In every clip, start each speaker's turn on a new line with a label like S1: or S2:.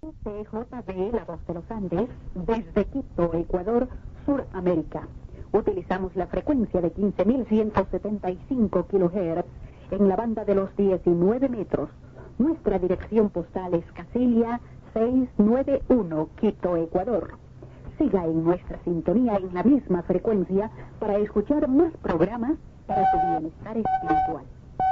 S1: CJB, la voz de los Andes, desde Quito, Ecuador, Suramérica. Utilizamos la frecuencia de 15.175 kHz en la banda de los 19 metros. Nuestra dirección postal es Casilla 691, Quito, Ecuador. Siga en nuestra sintonía en la misma frecuencia para escuchar más programas para su bienestar espiritual.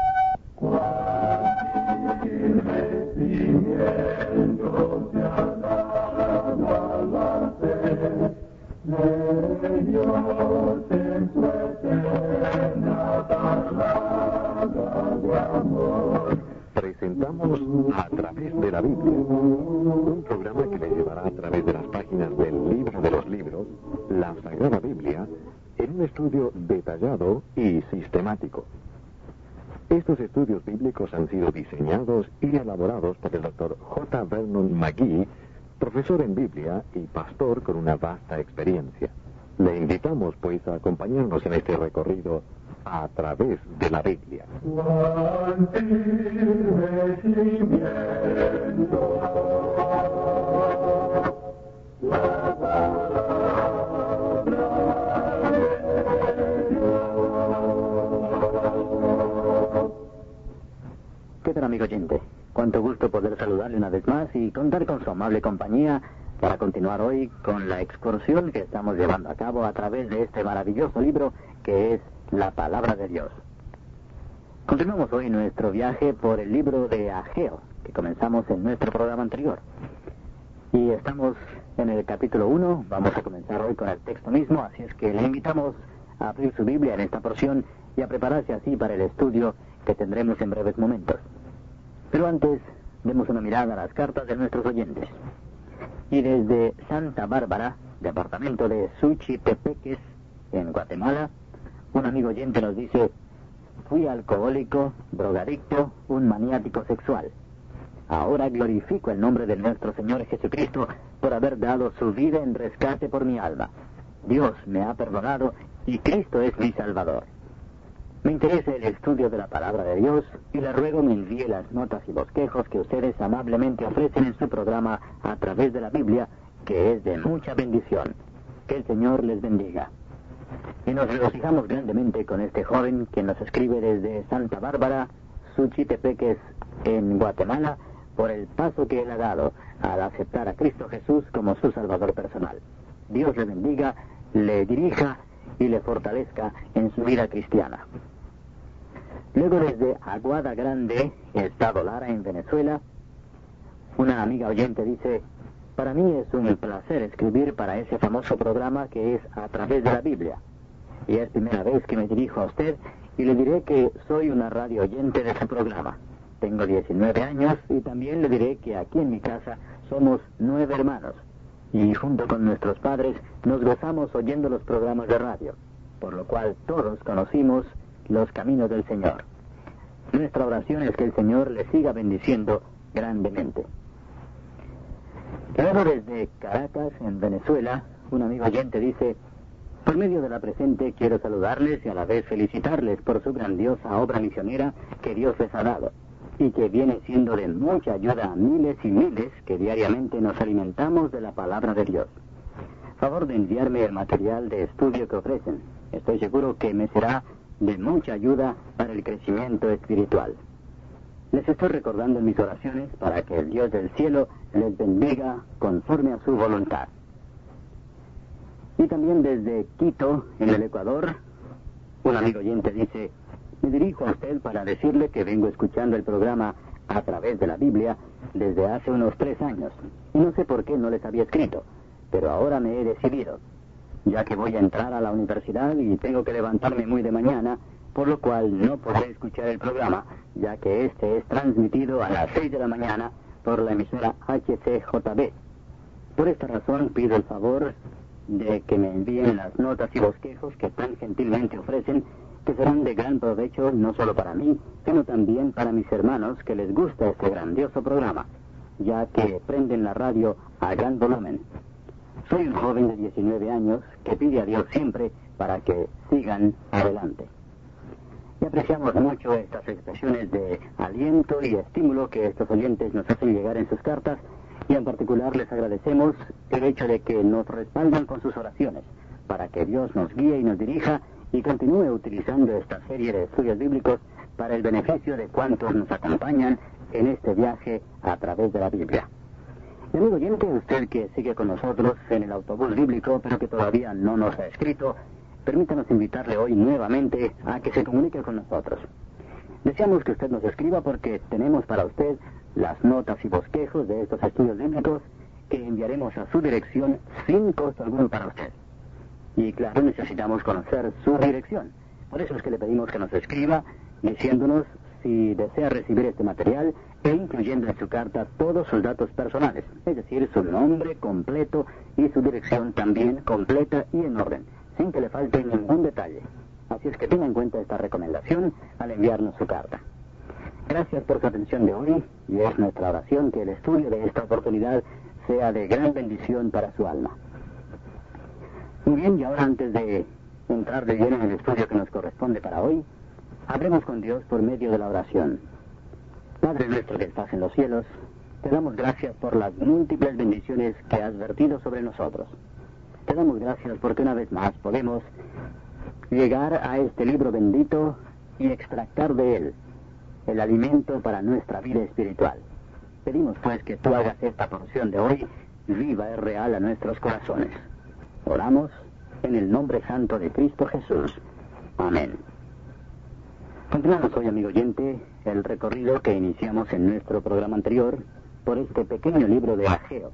S2: Presentamos A Través de la Biblia, un programa que le llevará a través de las páginas del Libro de los Libros, la Sagrada Biblia, en un estudio detallado y sistemático. Estos estudios bíblicos han sido diseñados y elaborados por el Dr. J. Vernon McGee, profesor en Biblia y pastor con una vasta experiencia. Le invitamos, pues, a acompañarnos en este recorrido a través de la Biblia.
S3: ¿Qué tal, amigo oyente? Cuánto gusto poder saludarle una vez más y contar con su amable compañía para continuar hoy con la excursión que estamos llevando a cabo a través de este maravilloso libro que es la Palabra de Dios. Continuamos hoy nuestro viaje por el libro de Ageo, que comenzamos en nuestro programa anterior. Y estamos en el capítulo 1, vamos a comenzar hoy con el texto mismo, así es que le invitamos a abrir su Biblia en esta porción y a prepararse así para el estudio que tendremos en breves momentos. Pero antes, demos una mirada a las cartas de nuestros oyentes. Y desde Santa Bárbara, departamento de Suchitepeques, en Guatemala, un amigo oyente nos dice: fui alcohólico, drogadicto, un maniático sexual. Ahora glorifico el nombre de nuestro Señor Jesucristo por haber dado su vida en rescate por mi alma. Dios me ha perdonado y Cristo es mi Salvador. Me interesa el estudio de la Palabra de Dios y le ruego me envíe las notas y bosquejos que ustedes amablemente ofrecen en su programa a través de la Biblia, que es de mucha bendición. Que el Señor les bendiga. Y nos regocijamos grandemente con este joven que nos escribe desde Santa Bárbara, Suchitepeques, en Guatemala, por el paso que él ha dado al aceptar a Cristo Jesús como su Salvador personal. Dios le bendiga, le dirija y le fortalezca en su vida cristiana. Luego desde Aguada Grande, Estado Lara, en Venezuela, una amiga oyente dice: para mí es un placer escribir para ese famoso programa que es A Través de la Biblia. Y es primera vez que me dirijo a usted y le diré que soy una radio oyente de su programa. Tengo 19 años y también le diré que aquí en mi casa somos 9 hermanos. Y junto con nuestros padres nos gozamos oyendo los programas de radio, por lo cual todos conocimos los caminos del Señor. Nuestra oración es que el Señor le siga bendiciendo grandemente. Luego desde Caracas, en Venezuela, un amigo oyente dice: por medio de la presente quiero saludarles y a la vez felicitarles por su grandiosa obra misionera que Dios les ha dado, y que viene siendo de mucha ayuda a miles y miles que diariamente nos alimentamos de la Palabra de Dios. Favor de enviarme el material de estudio que ofrecen. Estoy seguro que me será de mucha ayuda para el crecimiento espiritual. Les estoy recordando en mis oraciones para que el Dios del cielo les bendiga conforme a su voluntad. Y también desde Quito, en el Ecuador, un amigo oyente dice: me dirijo a usted para decirle que vengo escuchando el programa A Través de la Biblia desde hace unos 3 años. Y no sé por qué no les había escrito, pero ahora me he decidido, ya que voy a entrar a la universidad y tengo que levantarme muy de mañana, por lo cual no podré escuchar el programa, ya que este es transmitido a las 6 de la mañana por la emisora HCJB. Por esta razón pido el favor de que me envíen las notas y bosquejos que tan gentilmente ofrecen, que serán de gran provecho no solo para mí, sino también para mis hermanos que les gusta este grandioso programa, ya que prenden la radio a gran volumen. Soy un joven de 19 años que pide a Dios siempre para que sigan adelante. Y apreciamos mucho estas expresiones de aliento y estímulo que estos oyentes nos hacen llegar en sus cartas, Y en particular les agradecemos el hecho de que nos respaldan con sus oraciones, para que Dios nos guíe y nos dirija y continúe utilizando esta serie de estudios bíblicos para el beneficio de cuantos nos acompañan en este viaje a través de la Biblia. Y amigo oyente, usted que sigue con nosotros en el autobús bíblico, pero que todavía no nos ha escrito, permítanos invitarle hoy nuevamente a que se comunique con nosotros. Deseamos que usted nos escriba porque tenemos para usted las notas y bosquejos de estos estudios bíblicos que enviaremos a su dirección sin costo alguno para usted. Y claro, necesitamos conocer su dirección. Por eso es que le pedimos que nos escriba diciéndonos si desea recibir este material e incluyendo en su carta todos sus datos personales, es decir, su nombre completo y su dirección también completa y en orden, sin que le falte ningún detalle. Así es que tenga en cuenta esta recomendación al enviarnos su carta. Gracias por su atención de hoy y es nuestra oración que el estudio de esta oportunidad sea de gran bendición para su alma. Muy bien, y ahora antes de entrar de lleno en el estudio que nos corresponde para hoy, hablemos con Dios por medio de la oración. Padre nuestro que estás en los cielos, te damos gracias por las múltiples bendiciones que has vertido sobre nosotros. Te damos gracias porque una vez más podemos llegar a este libro bendito y extractar de él el alimento para nuestra vida espiritual. Pedimos pues que tú hagas esta porción de hoy viva y real a nuestros corazones. Oramos en el nombre santo de Cristo Jesús. Amén. Continuamos hoy, amigo oyente, el recorrido que iniciamos en nuestro programa anterior por este pequeño libro de Ageo.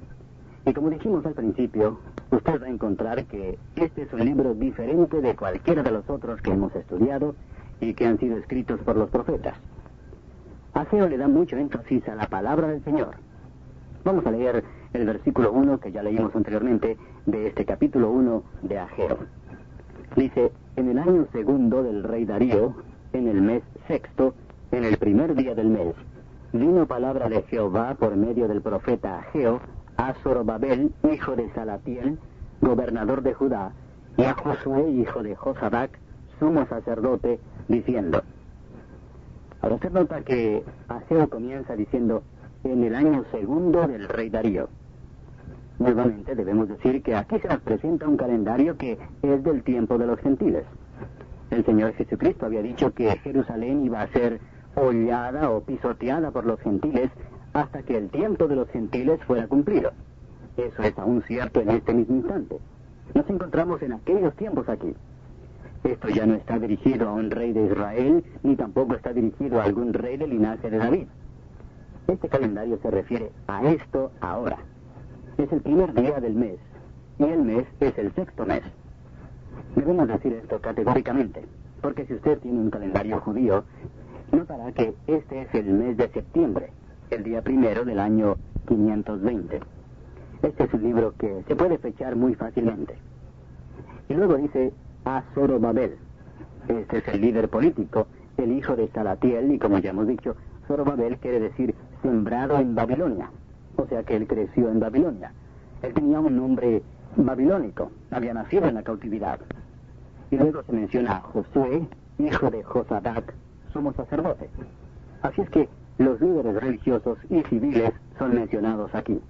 S3: Y como dijimos al principio, usted va a encontrar que este es un libro diferente de cualquiera de los otros que hemos estudiado y que han sido escritos por los profetas. Ageo le da mucho énfasis a la palabra del Señor. Vamos a leer el versículo 1 que ya leímos anteriormente de este capítulo 1 de Ageo. Dice: en el año segundo del rey Darío, en el mes sexto, en el primer día del mes, vino palabra de Jehová por medio del profeta Ageo a Zorobabel, hijo de Salatiel, gobernador de Judá, y a Josué, hijo de Josadac, sumo sacerdote, diciendo. Ahora se nota que Ageo comienza diciendo en el año segundo del rey Darío. Nuevamente debemos decir que aquí se nos presenta un calendario que es del tiempo de los gentiles. El Señor Jesucristo había dicho que Jerusalén iba a ser hollada o pisoteada por los gentiles hasta que el tiempo de los gentiles fuera cumplido. Eso es aún cierto en este mismo instante. Nos encontramos en aquellos tiempos aquí. Esto ya no está dirigido a un rey de Israel, ni tampoco está dirigido a algún rey del linaje de David. Este calendario se refiere a esto ahora. Es el primer día del mes, y el mes es el sexto mes. Debemos decir esto categóricamente, porque si usted tiene un calendario judío, notará que este es el mes de septiembre, el día primero del año 520. Este es un libro que se puede fechar muy fácilmente. Y luego dice a Zorobabel. Este es el líder político, el hijo de Salatiel, y como ya hemos dicho, Zorobabel quiere decir sembrado en Babilonia, o sea que él creció en Babilonia. Él tenía un nombre babilónico, había nacido en la cautividad. Y luego se menciona a Josué, hijo de Josadac, sumo sacerdote. Así es que los líderes religiosos y civiles son mencionados aquí.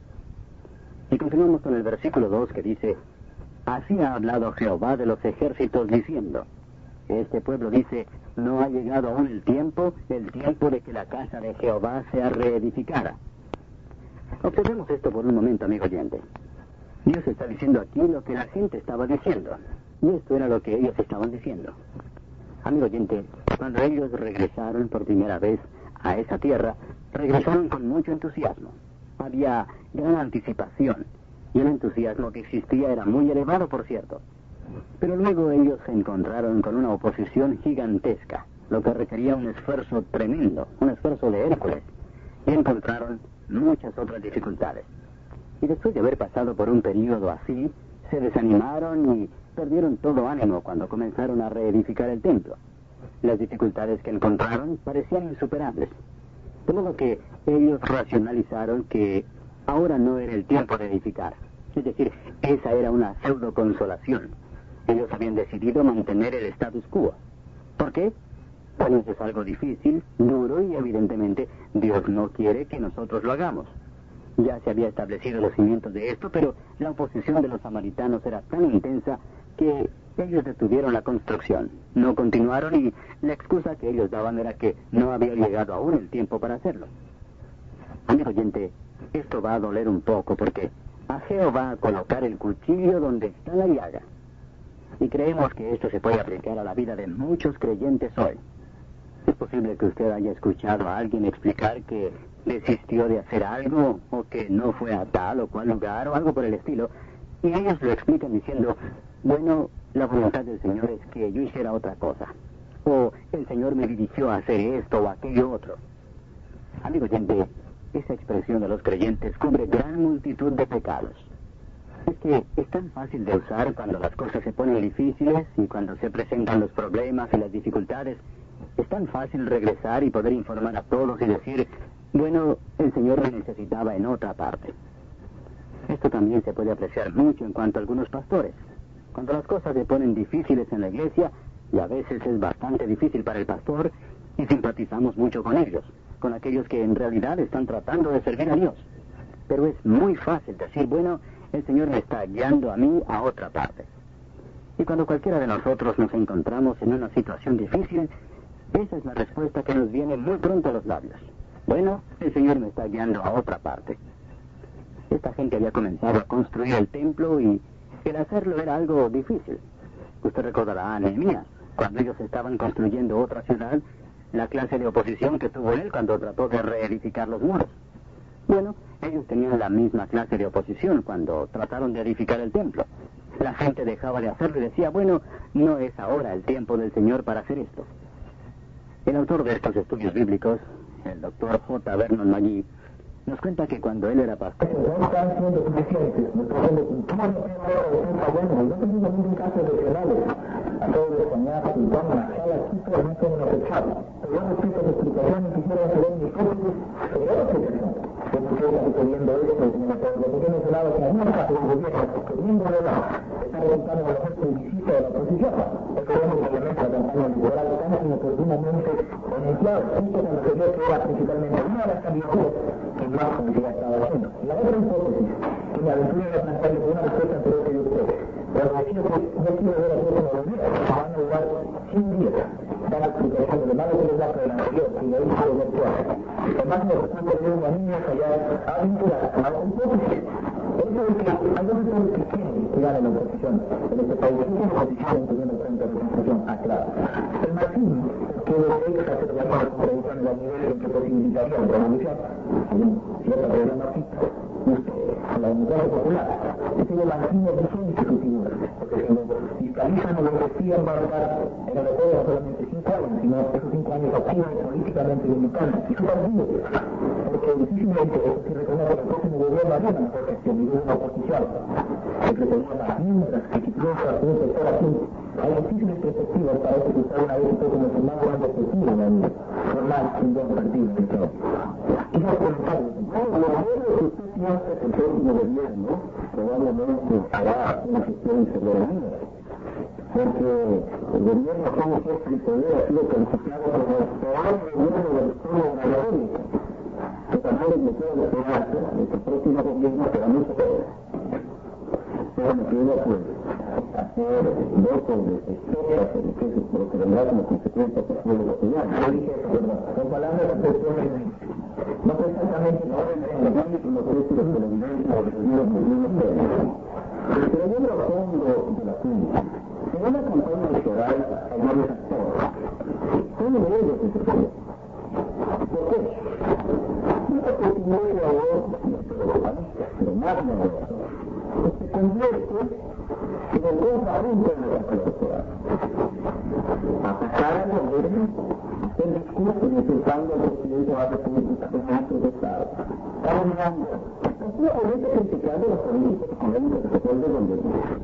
S3: Y continuamos con el versículo 2 que dice: así ha hablado Jehová de los ejércitos diciendo. Este pueblo dice: no ha llegado aún el tiempo de que la casa de Jehová sea reedificada. Observemos esto por un momento, amigo oyente. Dios está diciendo aquí lo que la gente estaba diciendo. Y esto era lo que ellos estaban diciendo. Amigo oyente, cuando ellos regresaron por primera vez a esa tierra, regresaron con mucho entusiasmo. Había gran anticipación. Y el entusiasmo que existía era muy elevado, por cierto. Pero luego ellos se encontraron con una oposición gigantesca, lo que requería un esfuerzo tremendo, un esfuerzo de Hércules. Y encontraron muchas otras dificultades. Y después de haber pasado por un periodo así, se desanimaron y perdieron todo ánimo cuando comenzaron a reedificar el templo. Las dificultades que encontraron parecían insuperables. De modo que ellos racionalizaron que ahora no era el tiempo de edificar. Es decir, esa era una pseudo consolación. Ellos habían decidido mantener el status quo. ¿Por qué? Bueno, eso es algo difícil, duro y evidentemente Dios no quiere que nosotros lo hagamos. Ya se había establecido los cimientos de esto, pero la oposición de los samaritanos era tan intensa que ellos detuvieron la construcción. No continuaron y la excusa que ellos daban era que no había llegado aún el tiempo para hacerlo. Amigo oyente, esto va a doler un poco porque Ageo va a colocar el cuchillo donde está la llaga. Y creemos que esto se puede aplicar a la vida de muchos creyentes hoy. Es posible que usted haya escuchado a alguien explicar que desistió de hacer algo, o que no fue a tal o cual lugar, o algo por el estilo, y ellos lo explican diciendo, bueno, la voluntad del Señor es que yo hiciera otra cosa, o el Señor me dirigió a hacer esto o aquello otro. Amigo oyente, esa expresión de los creyentes cubre gran multitud de pecados. Es que es tan fácil de usar cuando las cosas se ponen difíciles y cuando se presentan los problemas y las dificultades. Es tan fácil regresar y poder informar a todos y decir, bueno, el Señor me necesitaba en otra parte. Esto también se puede apreciar mucho en cuanto a algunos pastores. Cuando las cosas se ponen difíciles en la iglesia, y a veces es bastante difícil para el pastor, y simpatizamos mucho con ellos, con aquellos que en realidad están tratando de servir a Dios. Pero es muy fácil decir, bueno, el Señor me está guiando a mí a otra parte. Y cuando cualquiera de nosotros nos encontramos en una situación difícil, esa es la respuesta que nos viene muy pronto a los labios. Bueno, el Señor me está guiando a otra parte. Esta gente había comenzado a construir el templo y el hacerlo era algo difícil. Usted recordará a Nehemías, cuando ellos estaban construyendo otra ciudad, la clase de oposición que tuvo él cuando trató de reedificar los muros. Bueno, ellos tenían la misma clase de oposición cuando trataron de edificar el templo. La gente dejaba de hacerlo y decía, bueno, no es ahora el tiempo del Señor para hacer esto. El autor de estos estudios bíblicos, el doctor J. Vernon McGee, nos cuenta que cuando él era pastor,
S4: no están siendo suficientes. No tenemos ningún caso regionales. A todos los cañadas, Sultán, Masala, Quito, no son aceptables. Pero yo respeto las explicaciones, quisiera saber mi hipótesis sobre la explicación. ¿Por qué está sucediendo esto, señor Pedro? Porque he mencionado que algunos casos de gobierno, queriendo hablar, están resultando en la gente visita de la oposición. Es que vemos que la campaña electoral tan inoportunamente anunciada, justo cuando se vio que era principalmente una de las candidaturas que más publicidad estaba haciendo. La otra hipótesis, que me aventuré a plantearle con una respuesta anterior que yo usted, pero decía que yo quiero ver a todos los días, van a durar 100 días, dan la explicación de lo malo que les da para el anterior, y de ahí se lo virtual. Además, me recuerdo de una niña que ya ha vinculado a la hipótesis. Eso es que hay dos sectores que quieren que gane la oposición en este país. ¿Qué es la oposición teniendo en cuenta la constitución? Ah, claro. El marxismo, que desea hacer llamar a contradicciones al nivel en que posibilitaría la revolución, hay cierta teoría marxista, la democracia popular. Ese es el marxismo vigente su figura, porque si lo fiscalizan o lo investigan va a dar en el recuerdo no solamente 5 años, sino esos 5 años activos políticamente militantes. Y su partido, porque difícilmente eso sí reconoce que el próximo gobierno haría una mejor gestión y una oposición. Se pretendía más mientras que si triunfa un sector así, hay difíciles perspectivas para que usted una vez como el más grande objetivo en el formar un buen partido en el Estado. Quizás comentarios. Lo bueno que usted piensa que el próximo gobierno probablemente hará una gestión intervenida, porque el gobierno como jefe de poder ha sido calificado como el peor gobierno de la historia de la República, que también le queda la esperanza de que el próximo gobierno será mucho peor. Pero me queda pues hacer votos de esperanza de que lo que vendrá como consecuencia por su gobierno. Yo dije eso, ¿verdad? Son palabras de expresiones. No fue exactamente no lo que decir los televidentes o los mismos pero yo lo fondo de la clínica. En una campaña electoral hay varios actores. Uno de ellos es el señor. ¿Por qué? No porque no era ahora, pero más novedoso. Se convierte en el contrapunto de la campaña electoral. Atacar al gobierno, hacer discursos insultando al presidente de la República, a los ministros de Estado, calumniando, obviamente criticando los políticos económicos que se pueden defender.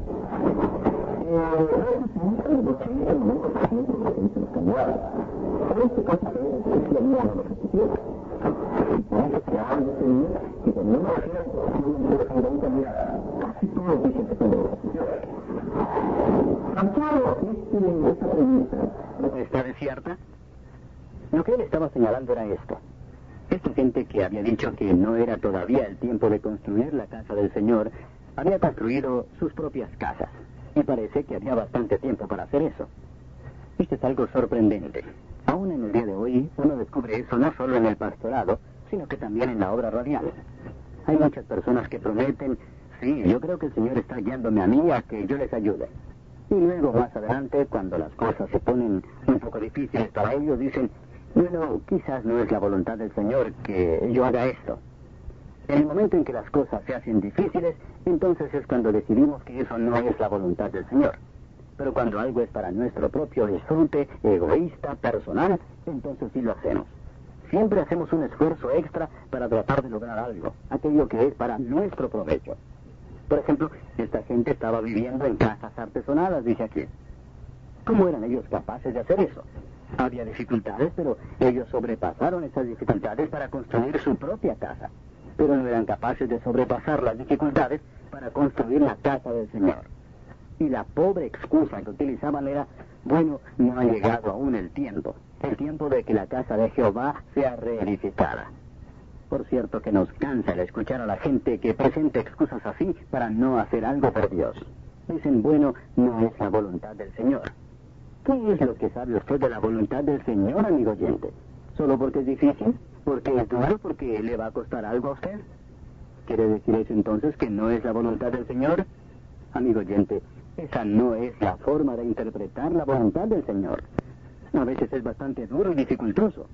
S4: Representa el 80-90% de lo que dicen los candidatos. Pero este caso es la misma de la oposición. Y por eso se habla de ese día que cuando uno refiere a la oposición de un candidato, casi todos dicen que son de la oposición. Amparo esta premisa.
S3: ¿Está desierta? Lo que él estaba señalando era esto. Esta gente que había dicho que no era todavía el tiempo de construir la casa del Señor, había construido sus propias casas. Y parece que había bastante tiempo para hacer eso. Esto es algo sorprendente. Aún en el día de hoy, uno descubre eso no solo en el pastorado, sino que también en la obra radial. Hay muchas personas que prometen, sí, yo creo que el Señor está guiándome a mí a que yo les ayude. Y luego, más adelante, cuando las cosas se ponen un poco difíciles para ellos, dicen, bueno, quizás no es la voluntad del Señor que yo haga esto. En el momento en que las cosas se hacen difíciles, entonces es cuando decidimos que eso no es la voluntad del Señor. Pero cuando algo es para nuestro propio disfrute, egoísta, personal, entonces sí lo hacemos. Siempre hacemos un esfuerzo extra para tratar de lograr algo, aquello que es para nuestro provecho. Por ejemplo, esta gente estaba viviendo en casas artesonadas, dice aquí. ¿Cómo eran ellos capaces de hacer eso? Había dificultades, pero ellos sobrepasaron esas dificultades para construir su propia casa. Pero no eran capaces de sobrepasar las dificultades para construir la casa del Señor. Y la pobre excusa que utilizaban era, bueno, no ha llegado aún el tiempo de que la casa de Jehová sea reedificada. Por cierto que nos cansa el escuchar a la gente que presenta excusas así para no hacer algo por Dios. Dicen, bueno, no es la voluntad del Señor. ¿Qué es lo que sabe usted de la voluntad del Señor, amigo oyente? ¿Solo porque es difícil? ¿Porque es duro? ¿Porque le va a costar algo a usted? ¿Quiere decir eso entonces que no es la voluntad del Señor? Amigo oyente, esa no es la forma de interpretar la voluntad del Señor. A veces es bastante duro y dificultoso.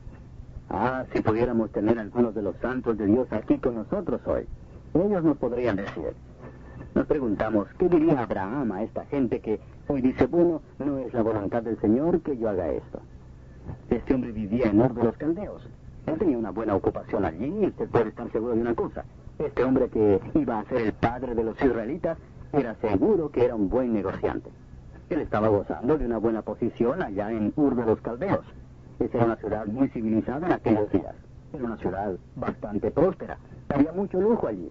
S3: Ah, si pudiéramos tener algunos de los santos de Dios aquí con nosotros hoy, ellos nos podrían decir. Nos preguntamos, ¿qué diría Abraham a esta gente que hoy dice, bueno, no es la voluntad del Señor que yo haga esto? Este hombre vivía en Ur de los Caldeos. Él tenía una buena ocupación allí y usted puede estar seguro de una cosa. Este hombre que iba a ser el padre de los israelitas era seguro que era un buen negociante. Él estaba gozando de una buena posición allá en Ur de los Caldeos. Esa era una ciudad muy civilizada en aquellos días. Era una ciudad bastante próspera. Había mucho lujo allí.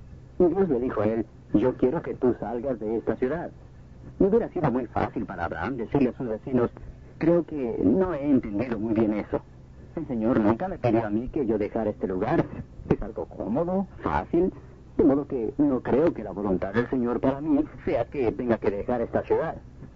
S3: Y Dios le dijo a él, yo quiero que tú salgas de esta ciudad. Y hubiera sido muy fácil para Abraham decirle a sus vecinos, creo que no he entendido muy bien eso. El Señor nunca me pidió a mí que yo dejara este lugar. Es algo cómodo, fácil, de modo que no creo que la voluntad del Señor para mí sea que tenga que dejar esta ciudad.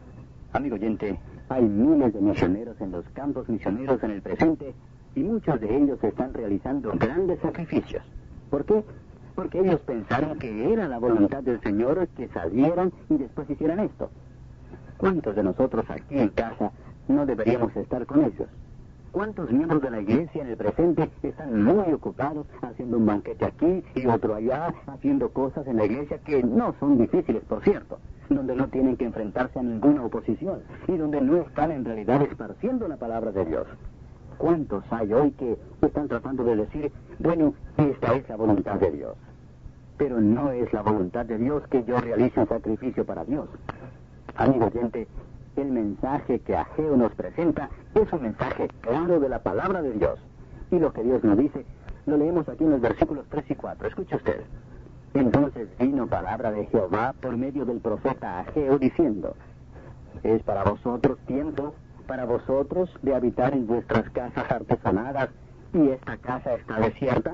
S3: Amigo oyente, hay miles de misioneros en los campos misioneros en el presente y muchos de ellos están realizando grandes sacrificios. ¿Por qué? Porque ellos pensaron que era la voluntad del Señor que salieran y después hicieran esto. ¿Cuántos de nosotros aquí en casa no deberíamos estar con ellos? ¿Cuántos miembros de la iglesia en el presente están muy ocupados haciendo un banquete aquí y otro allá, haciendo cosas en la iglesia que no son difíciles, por cierto, donde no tienen que enfrentarse a ninguna oposición y donde no están en realidad esparciendo la palabra de Dios? ¿Cuántos hay hoy que están tratando de decir, bueno, esta es la voluntad de Dios? Pero no es la voluntad de Dios que yo realice un sacrificio para Dios. Amigo oyente, el mensaje que Ageo nos presenta es un mensaje claro de la palabra de Dios. Y lo que Dios nos dice, lo leemos aquí en los versículos 3 y 4. Escuche usted. Entonces vino palabra de Jehová por medio del profeta Ageo diciendo, es para vosotros tiempo, para vosotros de habitar en vuestras casas artesonadas, y esta casa está desierta.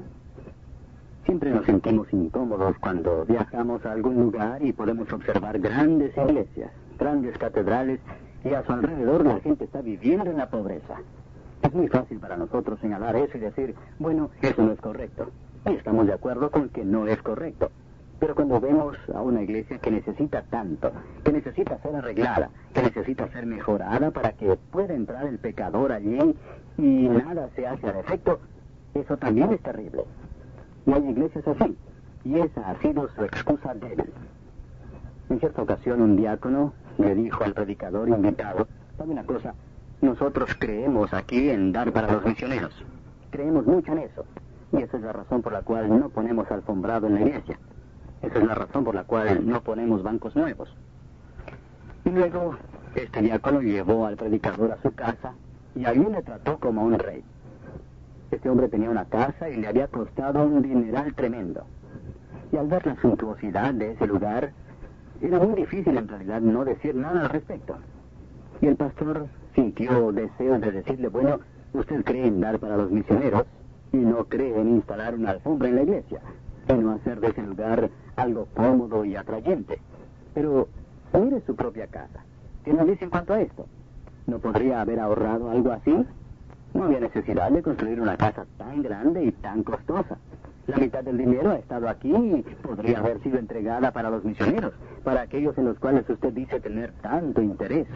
S3: Siempre nos sentimos incómodos cuando viajamos a algún lugar y podemos observar grandes iglesias, grandes catedrales, y a su alrededor la gente está viviendo en la pobreza. Es muy fácil para nosotros señalar eso y decir, bueno, eso no es correcto. Y estamos de acuerdo con que no es correcto. Pero cuando vemos a una iglesia que necesita tanto, que necesita ser arreglada, que necesita ser mejorada para que pueda entrar el pecador allí y nada se hace al efecto, eso también es terrible. Y hay iglesias así, y esa ha sido su excusa débil. En cierta ocasión un diácono le dijo al predicador invitado, ¿sabe una cosa? Nosotros creemos aquí en dar para los misioneros. Creemos mucho en eso. Y esa es la razón por la cual no ponemos alfombrado en la iglesia. Esa es la razón por la cual no ponemos bancos nuevos. Y luego, este diácono llevó al predicador a su casa y allí le trató como a un rey. Este hombre tenía una casa y le había costado un dineral tremendo. Y al ver la suntuosidad de ese lugar, era muy difícil en realidad no decir nada al respecto. Y el pastor sintió deseos de decirle, bueno, ¿usted cree en dar para los misioneros? y no cree en instalar una alfombra en la iglesia, en no hacer de ese lugar algo cómodo y atrayente. Pero mire su propia casa. ¿Qué nos dice en cuanto a esto? ¿No podría haber ahorrado algo así? No había necesidad de construir una casa tan grande y tan costosa. La mitad del dinero ha estado aquí y podría haber sido entregada para los misioneros, para aquellos en los cuales usted dice tener tanto interés.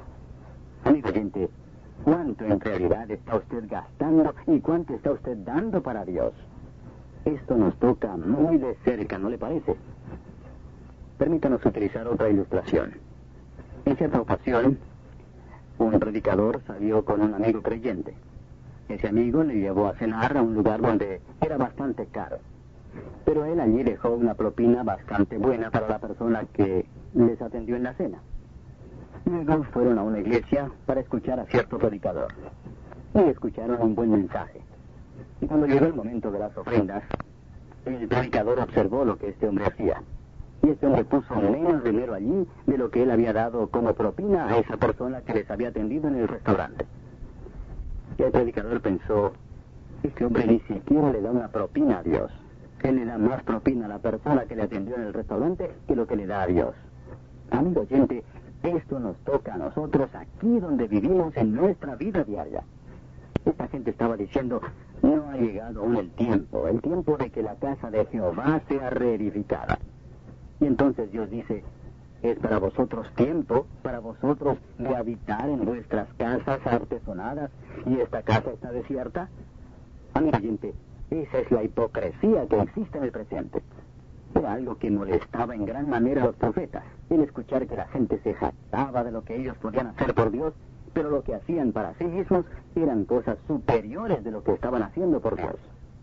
S3: Amigo oyente, ¿cuánto en realidad está usted gastando y cuánto está usted dando para Dios? Esto nos toca muy de cerca, ¿no le parece? Permítanos utilizar otra ilustración. En cierta ocasión, un predicador salió con un amigo creyente. Ese amigo le llevó a cenar a un lugar donde era bastante caro. Pero él allí dejó una propina bastante buena para la persona que les atendió en la cena. Luego fueron a una iglesia para escuchar a cierto predicador. Y escucharon un buen mensaje. Y cuando llegó el momento de las ofrendas, el predicador observó lo que este hombre hacía. Y este hombre puso menos dinero allí de lo que él había dado como propina a esa persona que les había atendido en el restaurante. Y el predicador pensó, este hombre ni siquiera le da una propina a Dios. Él le da más propina a la persona que le atendió en el restaurante que lo que le da a Dios. Amigo oyente, esto nos toca a nosotros aquí donde vivimos en nuestra vida diaria. Esta gente estaba diciendo, no ha llegado aún el tiempo de que la casa de Jehová sea reedificada. Y entonces Dios dice, es para vosotros tiempo, para vosotros de habitar en vuestras casas artesonadas, y esta casa está desierta. Amigo oyente, esa es la hipocresía que existe en el presente. Era algo que molestaba en gran manera a los profetas, el escuchar que la gente se jactaba de lo que ellos podían hacer por Dios, pero lo que hacían para sí mismos eran cosas superiores de lo que estaban haciendo por Dios.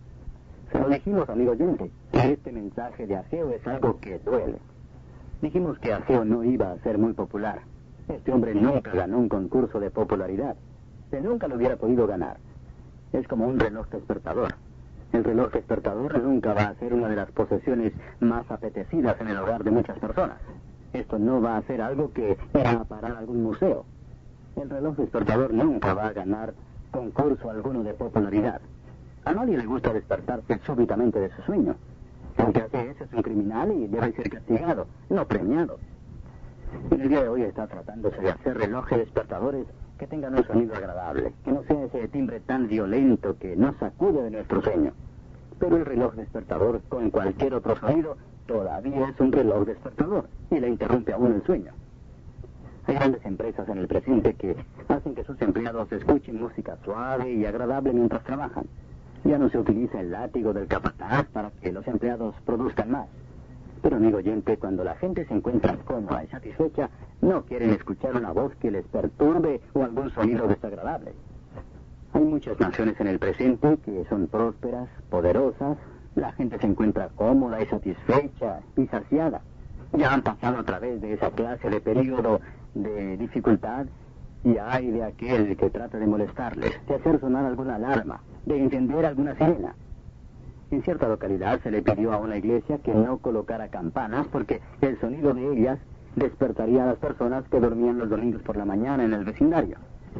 S3: Se lo dijimos, amigo oyente, que este mensaje de Ageo es algo que duele. Dijimos que Ageo no iba a ser muy popular. Este hombre nunca ganó un concurso de popularidad. Él nunca lo hubiera podido ganar. Es como un reloj despertador. El reloj despertador nunca va a ser una de las posesiones más apetecidas en el hogar de muchas personas. Esto no va a ser algo que va a parar algún museo. El reloj despertador nunca va a ganar concurso alguno de popularidad. A nadie le gusta despertarse súbitamente de su sueño. El que hace eso es un criminal y debe ser castigado, no premiado. En el día de hoy está tratándose de hacer relojes despertadores que tengan un sonido agradable, que no sea ese timbre tan violento que nos sacude de nuestro sueño. Pero el reloj despertador, con cualquier otro sonido, todavía es un reloj despertador y le interrumpe aún el sueño. Hay grandes empresas en el presente que hacen que sus empleados escuchen música suave y agradable mientras trabajan. Ya no se utiliza el látigo del capataz para que los empleados produzcan más. Pero, amigo oyente, cuando la gente se encuentra cómoda y satisfecha, no quieren escuchar una voz que les perturbe o algún sonido desagradable. Hay muchas naciones en el presente que son prósperas, poderosas, la gente se encuentra cómoda y satisfecha y saciada. Ya han pasado a través de esa clase de periodo de dificultad y hay de aquel que trata de molestarles, de hacer sonar alguna alarma, de encender alguna sirena. En cierta localidad se le pidió a una iglesia que no colocara campanas porque el sonido de ellas despertaría a las personas que dormían los domingos por la mañana en el vecindario.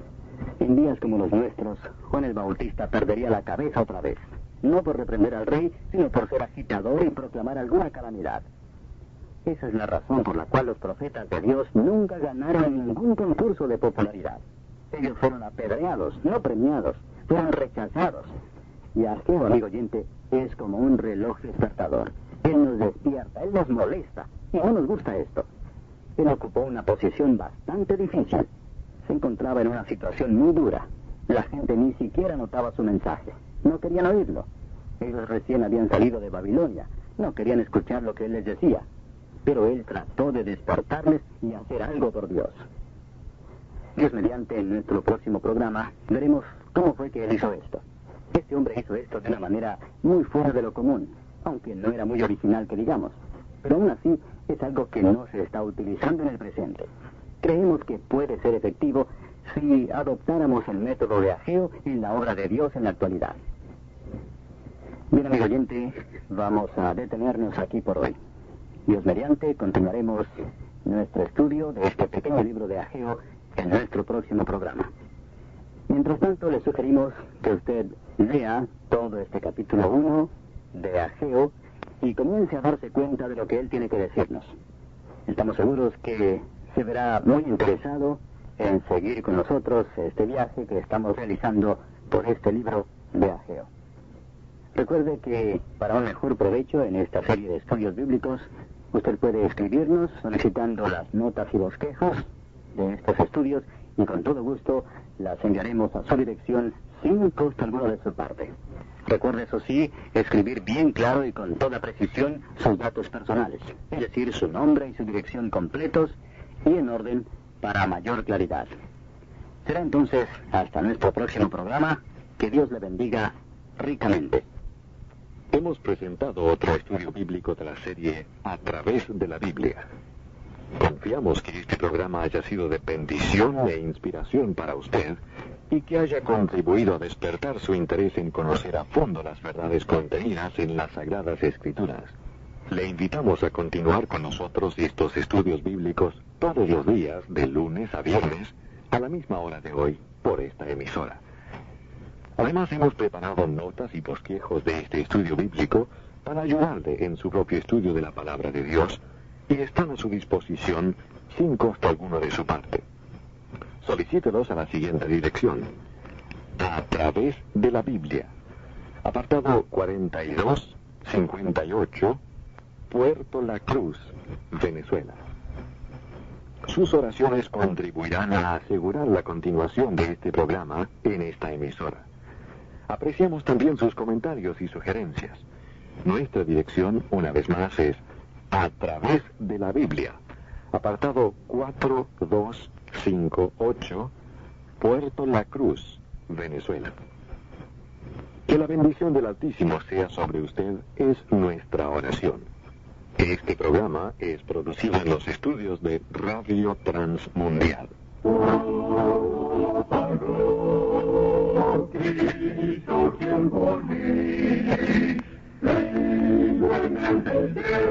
S3: En días como los nuestros, Juan el Bautista perdería la cabeza otra vez, no por reprender al rey, sino por ser agitador y proclamar alguna calamidad. Esa es la razón por la cual los profetas de Dios nunca ganaron ningún concurso de popularidad. Ellos fueron apedreados, no premiados, fueron rechazados. Y Ageo, amigo oyente, es como un reloj despertador. Él nos despierta, él nos molesta, y no nos gusta esto. Él ocupó una posición bastante difícil. Se encontraba en una situación muy dura. La gente ni siquiera notaba su mensaje. No querían oírlo. Ellos recién habían salido de Babilonia. No querían escuchar lo que él les decía. Pero él trató de despertarles y hacer algo por Dios. Dios mediante, en nuestro próximo programa, veremos cómo fue que él hizo esto. Este hombre hizo esto de una manera muy fuera de lo común, aunque no era muy original que digamos. Pero aún así, es algo que no se está utilizando en el presente. Creemos que puede ser efectivo si adoptáramos el método de Ageo en la obra de Dios en la actualidad. Bien, amigo oyente, vamos a detenernos aquí por hoy. Dios mediante, continuaremos nuestro estudio de este pequeño libro de Ageo en nuestro próximo programa. Mientras tanto, le sugerimos que usted lea todo este capítulo 1 de Ageo y comience a darse cuenta de lo que él tiene que decirnos. Estamos seguros que se verá muy interesado en seguir con nosotros este viaje que estamos realizando por este libro de Ageo. Recuerde que para un mejor provecho en esta serie de estudios bíblicos, usted puede escribirnos solicitando las notas y bosquejos de estos estudios y con todo gusto las enviaremos a su dirección sin costo alguno de su parte. Recuerde, eso sí, escribir bien claro y con toda precisión sus datos personales, es decir, su nombre y su dirección completos y en orden para mayor claridad. Será entonces hasta nuestro próximo programa. Que Dios le bendiga ricamente.
S2: Hemos presentado otro estudio bíblico de la serie A través de la Biblia. Confiamos que este programa haya sido de bendición e inspiración para usted y que haya contribuido a despertar su interés en conocer a fondo las verdades contenidas en las Sagradas Escrituras. Le invitamos a continuar con nosotros estos estudios bíblicos todos los días, de lunes a viernes, a la misma hora de hoy, por esta emisora. Además, hemos preparado notas y bosquejos de este estudio bíblico para ayudarle en su propio estudio de la Palabra de Dios y están a su disposición sin costo alguno de su parte. Solicítelos a la siguiente dirección: A través de la Biblia, apartado 4258, Puerto La Cruz, Venezuela. Sus oraciones contribuirán a asegurar la continuación de este programa en esta emisora. Apreciamos también sus comentarios y sugerencias. Nuestra dirección, una vez más, es A través de la Biblia, apartado 4258, Puerto La Cruz, Venezuela. Que la bendición del Altísimo sea sobre usted es nuestra oración. Este programa es producido en los estudios de Radio Transmundial. Cristo, quien por mí,